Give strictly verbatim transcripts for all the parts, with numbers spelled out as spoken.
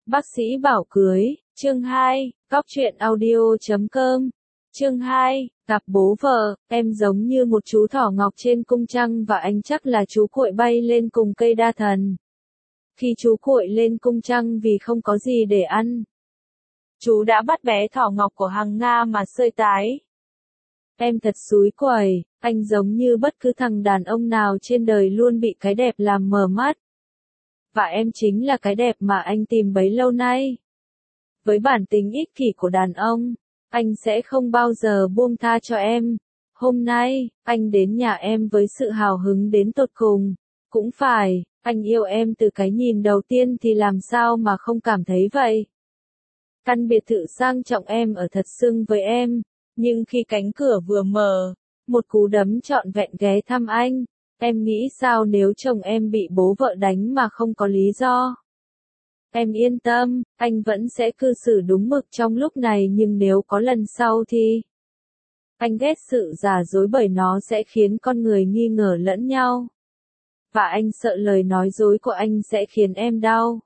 Bác sĩ bảo cưới, chương hai, Cóc truyện audio chấm com. Chương hai, gặp bố vợ, em giống như một chú thỏ ngọc trên cung trăng và anh chắc là chú cuội bay lên cùng cây đa thần. Khi chú cuội lên cung trăng vì không có gì để ăn, chú đã bắt bé thỏ ngọc của Hằng Nga mà sơi tái. Em thật xúi quẩy, anh giống như bất cứ thằng đàn ông nào trên đời luôn bị cái đẹp làm mờ mắt. Và em chính là cái đẹp mà anh tìm bấy lâu nay. Với bản tính ích kỷ của đàn ông, anh sẽ không bao giờ buông tha cho em. Hôm nay, anh đến nhà em với sự hào hứng đến tột cùng. Cũng phải, anh yêu em từ cái nhìn đầu tiên thì làm sao mà không cảm thấy vậy. Căn biệt thự sang trọng em ở thật xứng với em, nhưng khi cánh cửa vừa mở, một cú đấm trọn vẹn ghé thăm anh. Em nghĩ sao nếu chồng em bị bố vợ đánh mà không có lý do? Em yên tâm, anh vẫn sẽ cư xử đúng mực trong lúc này, nhưng nếu có lần sau thì... Anh ghét sự giả dối bởi nó sẽ khiến con người nghi ngờ lẫn nhau. Và anh sợ lời nói dối của anh sẽ khiến em đau.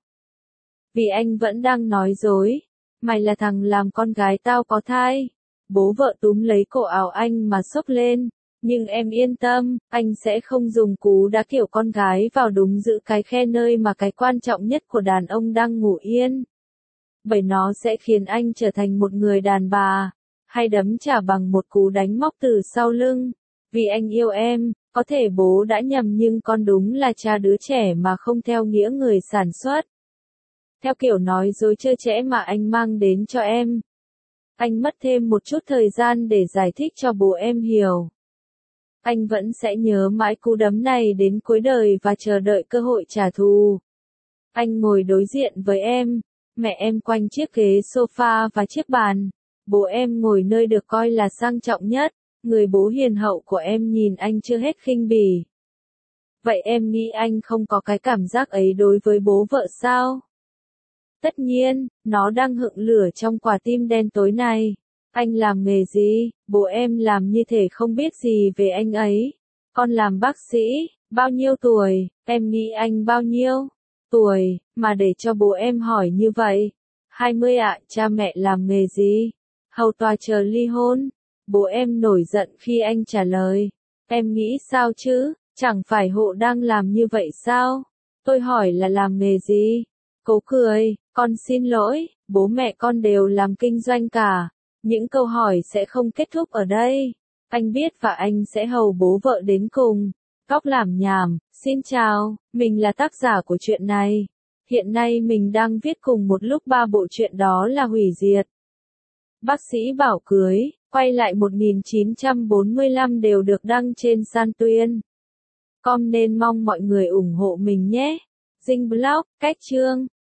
Vì anh vẫn đang nói dối. Mày là thằng làm con gái tao có thai. Bố vợ túm lấy cổ áo anh mà xốc lên. Nhưng em yên tâm, anh sẽ không dùng cú đá kiểu con gái vào đúng giữ cái khe nơi mà cái quan trọng nhất của đàn ông đang ngủ yên. Bởi nó sẽ khiến anh trở thành một người đàn bà, hay đấm trả bằng một cú đánh móc từ sau lưng. Vì anh yêu em, có thể bố đã nhầm nhưng con đúng là cha đứa trẻ mà không theo nghĩa người sản xuất. Theo kiểu nói dối trơ trẽ mà anh mang đến cho em. Anh mất thêm một chút thời gian để giải thích cho bố em hiểu. Anh vẫn sẽ nhớ mãi cú đấm này đến cuối đời và chờ đợi cơ hội trả thù. Anh ngồi đối diện với em, mẹ em quanh chiếc ghế sofa và chiếc bàn. Bố em ngồi nơi được coi là sang trọng nhất, người bố hiền hậu của em nhìn anh chưa hết khinh bỉ. Vậy em nghĩ anh không có cái cảm giác ấy đối với bố vợ sao? Tất nhiên, nó đang hựng lửa trong quả tim đen tối này. Anh làm nghề gì? Bố em làm như thể không biết gì về anh ấy. Con làm bác sĩ, bao nhiêu tuổi? Em nghĩ anh bao nhiêu tuổi, mà để cho bố em hỏi như vậy? hai mươi ạ. Cha mẹ làm nghề gì? Hầu tòa chờ ly hôn. Bố em nổi giận khi anh trả lời. Em nghĩ sao chứ? Chẳng phải hộ đang làm như vậy sao? Tôi hỏi là làm nghề gì? Cố cười, con xin lỗi, bố mẹ con đều làm kinh doanh cả. Những câu hỏi sẽ không kết thúc ở đây. Anh biết và anh sẽ hầu bố vợ đến cùng. Cóc làm nhảm, xin chào, mình là tác giả của chuyện này. Hiện nay mình đang viết cùng một lúc ba bộ truyện, đó là Hủy Diệt, Bác sĩ bảo cưới, Quay lại một nghìn chín trăm bốn mươi lăm đều được đăng trên San Tuyên chấm com nên mong mọi người ủng hộ mình nhé. Dinh blog, cách chương.